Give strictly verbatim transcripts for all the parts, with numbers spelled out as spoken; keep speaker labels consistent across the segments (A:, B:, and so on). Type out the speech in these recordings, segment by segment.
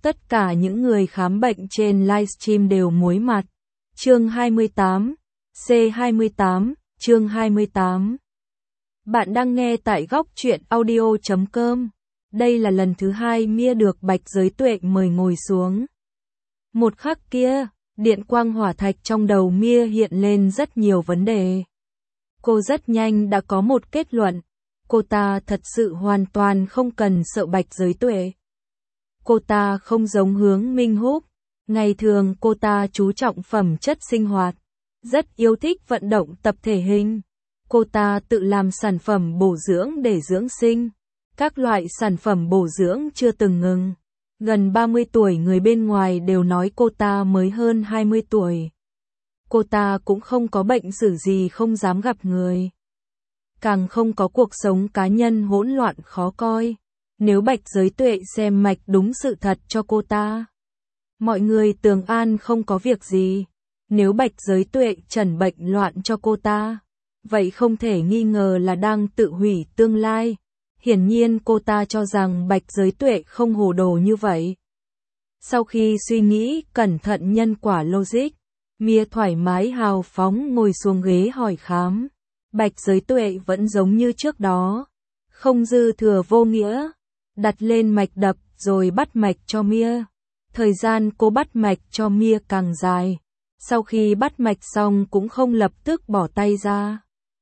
A: Tất cả những người khám bệnh trên livestream đều muối mặt. Chương hai mươi tám, C hai mươi tám, chương hai mươi tám. Bạn đang nghe tại góc truyện audio chấm com. Đây là lần thứ hai Mia được Bạch Giới Tuệ mời ngồi xuống. Một khắc kia, điện quang hỏa thạch trong đầu Mia hiện lên rất nhiều vấn đề. Cô rất nhanh đã có một kết luận. Cô ta thật sự hoàn toàn không cần sợ Bạch Giới Tuệ. Cô ta không giống Hướng Minh Húc. Ngày thường cô ta chú trọng phẩm chất sinh hoạt, rất yêu thích vận động tập thể hình. Cô ta tự làm sản phẩm bổ dưỡng để dưỡng sinh. Các loại sản phẩm bổ dưỡng chưa từng ngừng. Gần ba mươi tuổi người bên ngoài đều nói cô ta mới hơn hai mươi tuổi. Cô ta cũng không có bệnh sử gì không dám gặp người. Càng không có cuộc sống cá nhân hỗn loạn khó coi. Nếu Bạch Giới Tuệ xem mạch đúng sự thật cho cô ta, mọi người tưởng an không có việc gì. Nếu Bạch Giới Tuệ trần bệnh loạn cho cô ta, vậy không thể nghi ngờ là đang tự hủy tương lai. Hiển nhiên cô ta cho rằng Bạch Giới Tuệ không hồ đồ như vậy. Sau khi suy nghĩ cẩn thận nhân quả logic, Mia thoải mái hào phóng ngồi xuống ghế hỏi khám. Bạch Giới Tuệ vẫn giống như trước đó, không dư thừa vô nghĩa, đặt lên mạch đập rồi bắt mạch cho Mia. Thời gian cô bắt mạch cho Mia càng dài. Sau khi bắt mạch xong cũng không lập tức bỏ tay ra,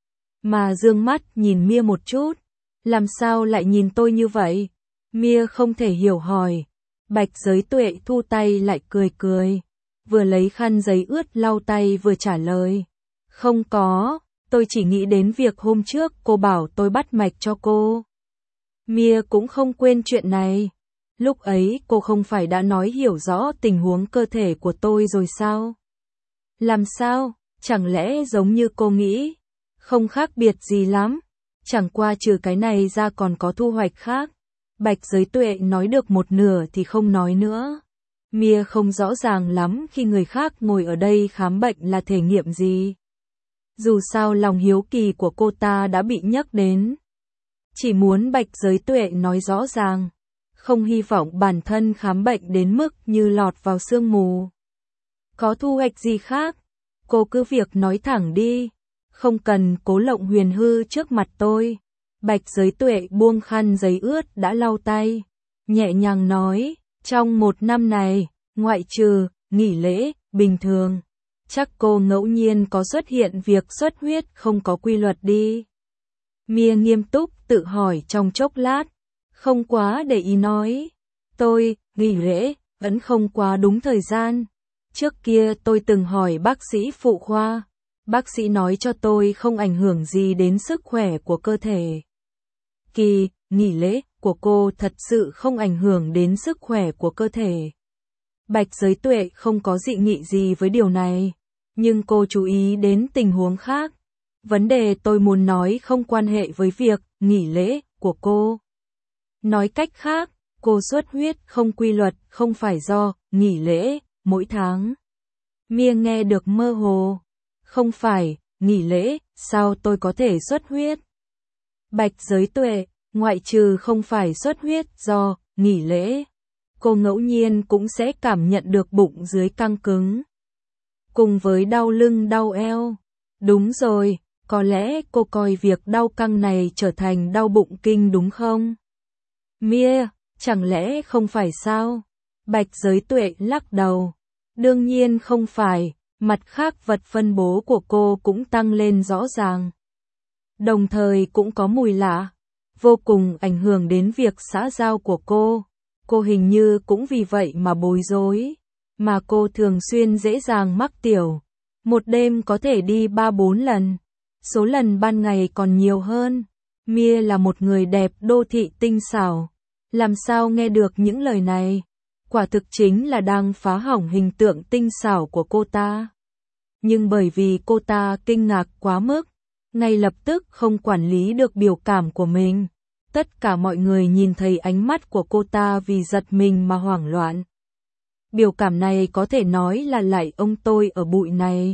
A: mà dương mắt nhìn Mia một chút. Làm sao lại nhìn tôi như vậy? Mia không thể hiểu hỏi. Bạch Giới Tuệ thu tay lại cười cười, vừa lấy khăn giấy ướt lau tay vừa trả lời. Không có, tôi chỉ nghĩ đến việc hôm trước cô bảo tôi bắt mạch cho cô. Mia cũng không quên chuyện này. Lúc ấy cô không phải đã nói hiểu rõ tình huống cơ thể của tôi rồi sao? Làm sao? Chẳng lẽ giống như cô nghĩ? Không khác biệt gì lắm. Chẳng qua trừ cái này ra còn có thu hoạch khác. Bạch Giới Tuệ nói được một nửa thì không nói nữa. Mia không rõ ràng lắm khi người khác ngồi ở đây khám bệnh là thể nghiệm gì. Dù sao lòng hiếu kỳ của cô ta đã bị nhắc đến. Chỉ muốn Bạch Giới Tuệ nói rõ ràng. Không hy vọng bản thân khám bệnh đến mức như lọt vào sương mù. Có thu hoạch gì khác? Cô cứ việc nói thẳng đi. Không cần cố lộng huyền hư trước mặt tôi. Bạch Giới Tuệ buông khăn giấy ướt đã lau tay. Nhẹ nhàng nói, trong một năm này, ngoại trừ, nghỉ lễ, bình thường. Chắc cô ngẫu nhiên có xuất hiện việc xuất huyết không có quy luật đi. Mia nghiêm túc tự hỏi trong chốc lát. Không quá để ý nói. Tôi, nghỉ lễ, vẫn không quá đúng thời gian. Trước kia tôi từng hỏi bác sĩ phụ khoa. Bác sĩ nói cho tôi không ảnh hưởng gì đến sức khỏe của cơ thể. Kỳ, nghỉ lễ của cô thật sự không ảnh hưởng đến sức khỏe của cơ thể. Bạch Giới Tuệ không có dị nghị gì với điều này. Nhưng cô chú ý đến tình huống khác. Vấn đề tôi muốn nói không quan hệ với việc nghỉ lễ của cô. Nói cách khác, cô xuất huyết không quy luật không phải do nghỉ lễ mỗi tháng. Mia nghe được mơ hồ. Không phải, nghỉ lễ, sao tôi có thể xuất huyết? Bạch Giới Tuệ, ngoại trừ không phải xuất huyết do nghỉ lễ, cô ngẫu nhiên cũng sẽ cảm nhận được bụng dưới căng cứng. Cùng với đau lưng đau eo. Đúng rồi, có lẽ cô coi việc đau căng này trở thành đau bụng kinh đúng không? Mia, chẳng lẽ không phải sao? Bạch Giới Tuệ lắc đầu. Đương nhiên không phải, mặt khác vật phân bố của cô cũng tăng lên rõ ràng. Đồng thời cũng có mùi lạ, vô cùng ảnh hưởng đến việc xã giao của cô. Cô hình như cũng vì vậy mà bối rối, mà cô thường xuyên dễ dàng mắc tiểu. Một đêm có thể đi ba bốn lần, số lần ban ngày còn nhiều hơn. Mia là một người đẹp đô thị tinh xảo. Làm sao nghe được những lời này? Quả thực chính là đang phá hỏng hình tượng tinh xảo của cô ta. Nhưng bởi vì cô ta kinh ngạc quá mức, ngay lập tức không quản lý được biểu cảm của mình. Tất cả mọi người nhìn thấy ánh mắt của cô ta vì giật mình mà hoảng loạn. Biểu cảm này có thể nói là lại ông tôi ở bụi này.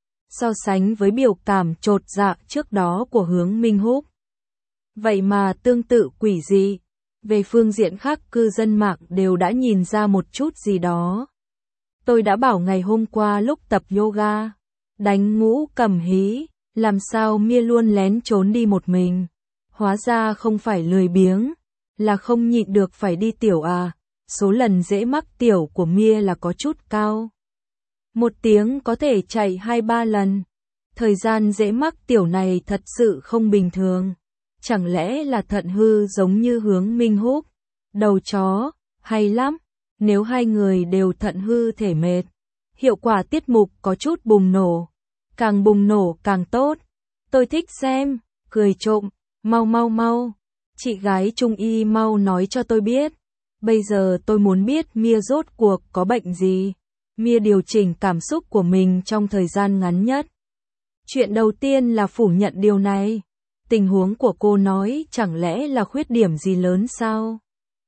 A: So sánh với biểu cảm chột dạ trước đó của Hướng Minh Húc. Vậy mà tương tự quỷ dị. Về phương diện khác cư dân mạng đều đã nhìn ra một chút gì đó. Tôi đã bảo ngày hôm qua lúc tập yoga, đánh ngũ cầm hí, làm sao Mia luôn lén trốn đi một mình. Hóa ra không phải lười biếng, là không nhịn được phải đi tiểu à. Số lần dễ mắc tiểu của Mia là có chút cao. Một tiếng có thể chạy hai ba lần. Thời gian dễ mắc tiểu này thật sự không bình thường. Chẳng lẽ là thận hư giống như Hướng Minh Húc, đầu chó, hay lắm. Nếu hai người đều thận hư thể mệt, hiệu quả tiết mục có chút bùng nổ. Càng bùng nổ càng tốt. Tôi thích xem, cười trộm, mau mau mau. Chị gái Trung Y mau nói cho tôi biết. Bây giờ tôi muốn biết Mia rốt cuộc có bệnh gì. Mia điều chỉnh cảm xúc của mình trong thời gian ngắn nhất. Chuyện đầu tiên là phủ nhận điều này. Tình huống của cô nói chẳng lẽ là khuyết điểm gì lớn sao?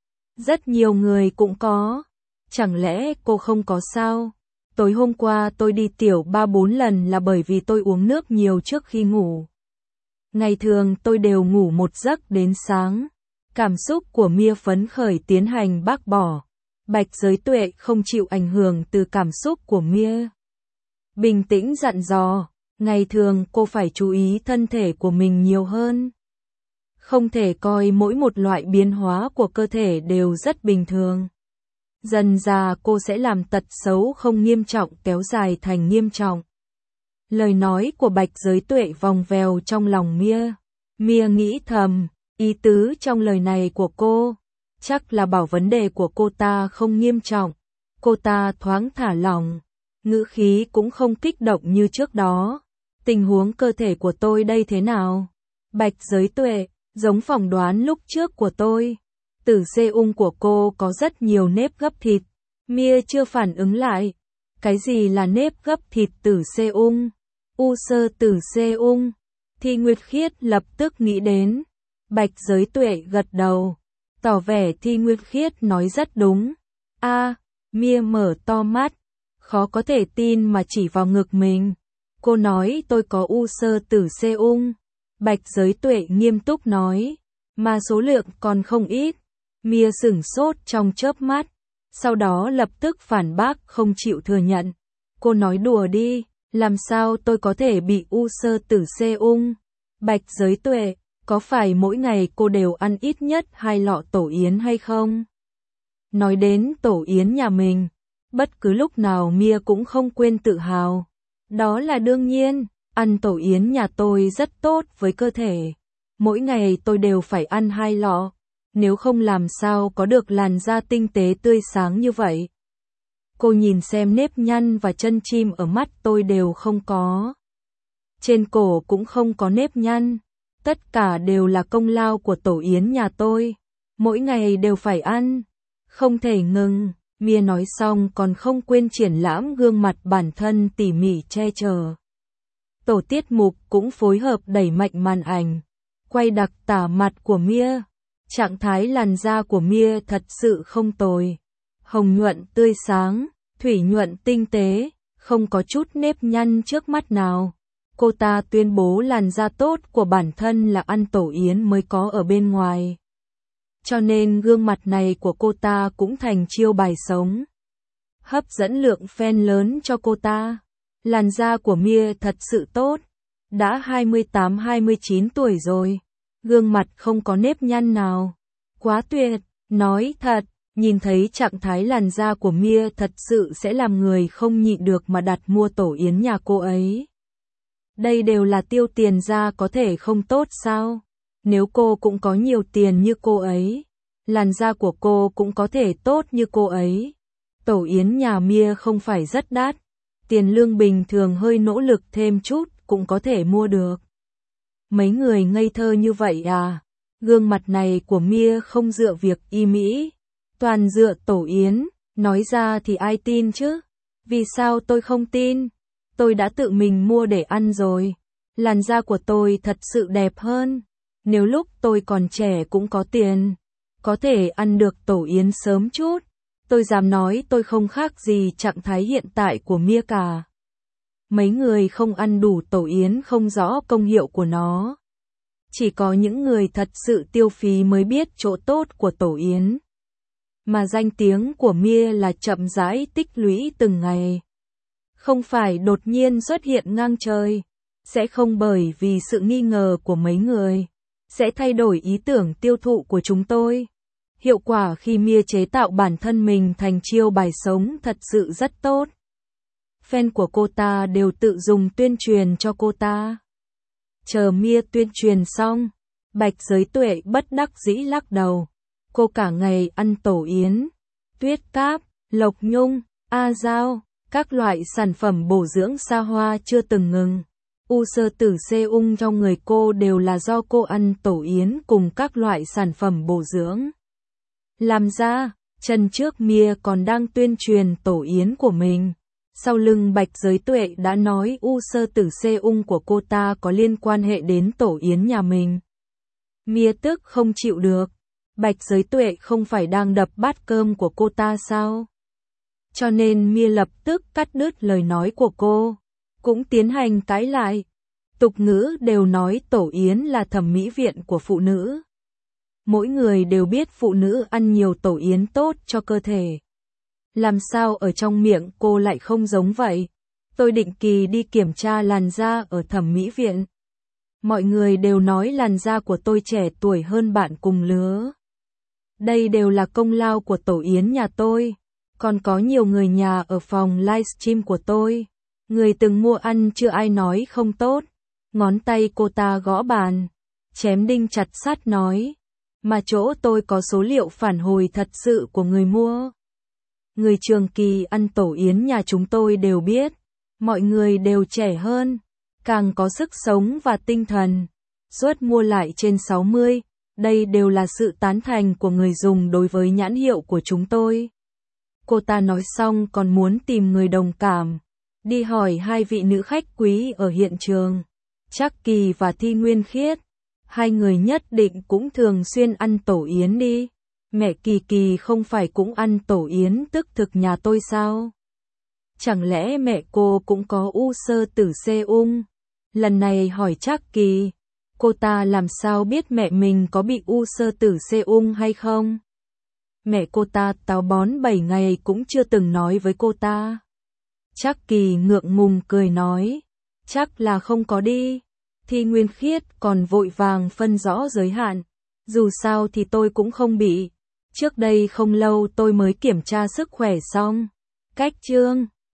A: Rất nhiều người cũng có. Chẳng lẽ cô không có sao? Tối hôm qua tôi đi tiểu ba bốn lần là bởi vì tôi uống nước nhiều trước khi ngủ. Ngày thường tôi đều ngủ một giấc đến sáng. Cảm xúc của Mia phấn khởi tiến hành bác bỏ. Bạch Giới Tuệ không chịu ảnh hưởng từ cảm xúc của Mia. Bình tĩnh dặn dò, ngày thường cô phải chú ý thân thể của mình nhiều hơn. Không thể coi mỗi một loại biến hóa của cơ thể đều rất bình thường. Dần dà cô sẽ làm tật xấu không nghiêm trọng kéo dài thành nghiêm trọng. Lời nói của Bạch Giới Tuệ vòng vèo trong lòng Mia. Mia nghĩ thầm, ý tứ trong lời này của cô, chắc là bảo vấn đề của cô ta không nghiêm trọng. Cô ta thoáng thả lỏng, ngữ khí cũng không kích động như trước đó. Tình huống cơ thể của tôi đây thế nào? Bạch Giới Tuệ, giống phỏng đoán lúc trước của tôi. Tử xê ung của cô có rất nhiều nếp gấp thịt. Mia chưa phản ứng lại. Cái gì là nếp gấp thịt tử xê ung? U xơ tử xê ung. Thi Nguyệt Khiết lập tức nghĩ đến. Bạch Giới Tuệ gật đầu, tỏ vẻ Thi Nguyệt Khiết nói rất đúng. A, à, Mia mở to mắt, khó có thể tin mà chỉ vào ngực mình. Cô nói tôi có u xơ tử xê ung. Bạch Giới Tuệ nghiêm túc nói, mà số lượng còn không ít. Mia sửng sốt trong chớp mắt, sau đó lập tức phản bác không chịu thừa nhận. Cô nói đùa đi, làm sao tôi có thể bị u xơ tử xê ung? Bạch Giới Tuệ, có phải mỗi ngày cô đều ăn ít nhất hai lọ tổ yến hay không? Nói đến tổ yến nhà mình, bất cứ lúc nào Mia cũng không quên tự hào. Đó là đương nhiên, ăn tổ yến nhà tôi rất tốt với cơ thể. Mỗi ngày tôi đều phải ăn hai lọ, nếu không làm sao có được làn da tinh tế tươi sáng như vậy. Cô nhìn xem nếp nhăn và chân chim ở mắt tôi đều không có. Trên cổ cũng không có nếp nhăn. Tất cả đều là công lao của tổ yến nhà tôi. Mỗi ngày đều phải ăn. Không thể ngừng. Mia nói xong còn không quên triển lãm gương mặt bản thân tỉ mỉ che chở. Tổ tiết mục cũng phối hợp đẩy mạnh màn ảnh, quay đặc tả mặt của Mia. Trạng thái làn da của Mia thật sự không tồi. Hồng nhuận tươi sáng, thủy nhuận tinh tế, không có chút nếp nhăn trước mắt nào. Cô ta tuyên bố làn da tốt của bản thân là ăn tổ yến mới có ở bên ngoài. Cho nên gương mặt này của cô ta cũng thành chiêu bài sống. Hấp dẫn lượng fan lớn cho cô ta. Làn da của Mia thật sự tốt. Đã hai mươi tám hai mươi chín tuổi rồi. Gương mặt không có nếp nhăn nào. Quá tuyệt, nói thật. Nhìn thấy trạng thái làn da của Mia thật sự sẽ làm người không nhịn được mà đặt mua tổ yến nhà cô ấy. Đây đều là tiêu tiền ra có thể không tốt sao? Nếu cô cũng có nhiều tiền như cô ấy, làn da của cô cũng có thể tốt như cô ấy. Tổ yến nhà Mia không phải rất đắt, tiền lương bình thường hơi nỗ lực thêm chút cũng có thể mua được. Mấy người ngây thơ như vậy à? Gương mặt này của Mia không dựa việc y mỹ, toàn dựa tổ yến, nói ra thì ai tin chứ? Vì sao tôi không tin? Tôi đã tự mình mua để ăn rồi. Làn da của tôi thật sự đẹp hơn. Nếu lúc tôi còn trẻ cũng có tiền, có thể ăn được tổ yến sớm chút, tôi dám nói tôi không khác gì trạng thái hiện tại của Mia cả. Mấy người không ăn đủ tổ yến không rõ công hiệu của nó. Chỉ có những người thật sự tiêu phí mới biết chỗ tốt của tổ yến. Mà danh tiếng của Mia là chậm rãi tích lũy từng ngày. Không phải đột nhiên xuất hiện ngang trời. Sẽ không bởi vì sự nghi ngờ của mấy người. Sẽ thay đổi ý tưởng tiêu thụ của chúng tôi. Hiệu quả khi Mia chế tạo bản thân mình thành chiêu bài sống thật sự rất tốt. Fan của cô ta đều tự dùng tuyên truyền cho cô ta. Chờ Mia tuyên truyền xong, Bạch Giới Tuệ bất đắc dĩ lắc đầu. Cô cả ngày ăn tổ yến, tuyết cáp, lộc nhung, a dao, các loại sản phẩm bổ dưỡng xa hoa chưa từng ngừng. U sơ tử xê ung trong người cô đều là do cô ăn tổ yến cùng các loại sản phẩm bổ dưỡng. Làm ra, chân trước Mia còn đang tuyên truyền tổ yến của mình. Sau lưng Bạch Giới Tuệ đã nói u sơ tử xê ung của cô ta có liên quan hệ đến tổ yến nhà mình. Mia tức không chịu được. Bạch Giới Tuệ không phải đang đập bát cơm của cô ta sao? Cho nên Mia lập tức cắt đứt lời nói của cô. Cũng tiến hành cãi lại. Tục ngữ đều nói tổ yến là thẩm mỹ viện của phụ nữ. Mỗi người đều biết phụ nữ ăn nhiều tổ yến tốt cho cơ thể. Làm sao ở trong miệng cô lại không giống vậy? Tôi định kỳ đi kiểm tra làn da ở thẩm mỹ viện. Mọi người đều nói làn da của tôi trẻ tuổi hơn bạn cùng lứa. Đây đều là công lao của tổ yến nhà tôi. Còn có nhiều người nhà ở phòng livestream của tôi. Người từng mua ăn chưa ai nói không tốt. Ngón tay cô ta gõ bàn. Chém đinh chặt sắt nói. Mà chỗ tôi có số liệu phản hồi thật sự của người mua. Người trường kỳ ăn tổ yến nhà chúng tôi đều biết. Mọi người đều trẻ hơn. Càng có sức sống và tinh thần. Suất mua lại trên sáu mươi. Đây đều là sự tán thành của người dùng đối với nhãn hiệu của chúng tôi. Cô ta nói xong còn muốn tìm người đồng cảm. Đi hỏi hai vị nữ khách quý ở hiện trường. Trác Kỳ và Thi Nguyên Khiết. Hai người nhất định cũng thường xuyên ăn tổ yến đi. Mẹ Kỳ Kỳ không phải cũng ăn tổ yến tức thực nhà tôi sao? Chẳng lẽ mẹ cô cũng có u sơ tử xê ung? Lần này hỏi Trác Kỳ. Cô ta làm sao biết mẹ mình có bị u sơ tử xê ung hay không? Mẹ cô ta táo bón bảy ngày cũng chưa từng nói với cô ta. Trác Kỳ ngượng ngùng cười nói. Chắc là không có đi. Thi Nguyên Khiết còn vội vàng phân rõ giới hạn. Dù sao thì tôi cũng không bị. Trước đây không lâu tôi mới kiểm tra sức khỏe xong. Cách chương